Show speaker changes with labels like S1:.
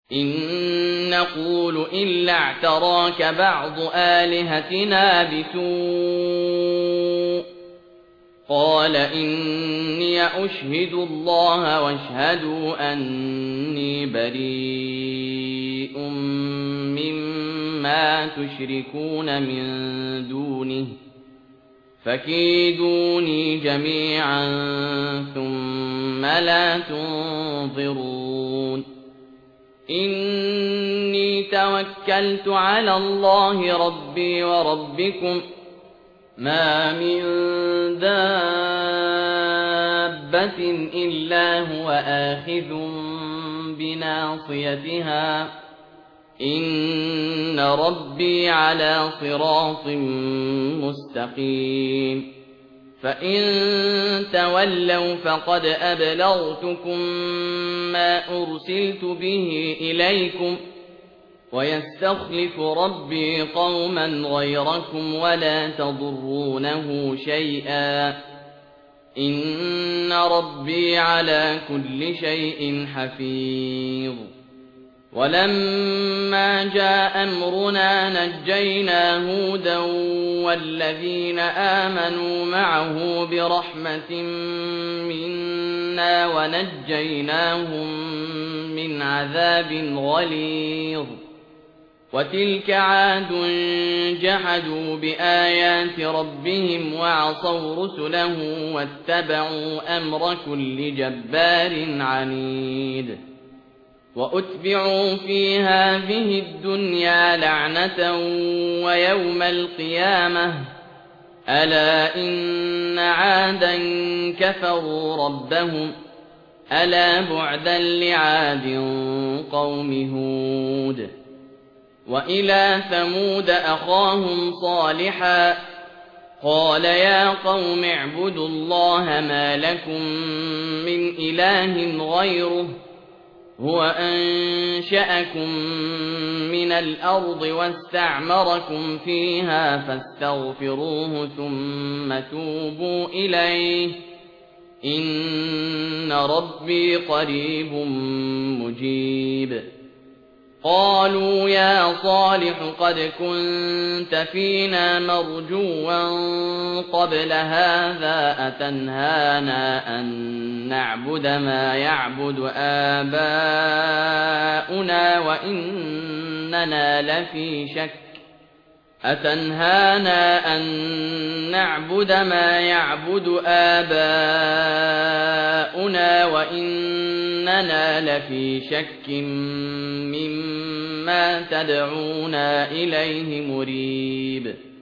S1: إن نقول إلا اعتراك بعض آلهتنا بسوء قال إني أشهد الله واشهدوا أني بريء مما تشركون من دونه فكيدوني جميعا ثم لا تنظرون إني توكلت على الله ربي وربكم ما من دابة إلا هو آخذ بناصيتها إن ربي على صراط مستقيم فإن تولوا فقد أبلغتكم ما أرسلت به إليكم ويستخلف ربي قوما غيركم ولا تضرونه شيئا إن ربي على كل شيء حفيظ ولما جاء أمرنا نجينا هودا والذين آمنوا معه برحمة منا ونجيناهم من عذاب غليظ وتلك عاد جحدوا بآيات ربهم وعصوا رسله واتبعوا أمر كل جبار عنيد وأتبعوا في هذه الدنيا لعنة ويوم القيامة ألا إن عادا كفروا ربهم ألا بعدا لعاد قوم هود وإلى ثمود أخاهم صالحا قال يا قوم اعبدوا الله ما لكم من إله غيره هو أنشأكم من الأرض واستعمركم فيها فاستغفروه ثم توبوا إليه إن ربي قريب مجيب قالوا يا صالح قد كنت فينا مرجوا قبل هذا أتنهانا أن نعبد ما يعبد آباؤنا وإننا لفي شك مما تدعونا إليه مريب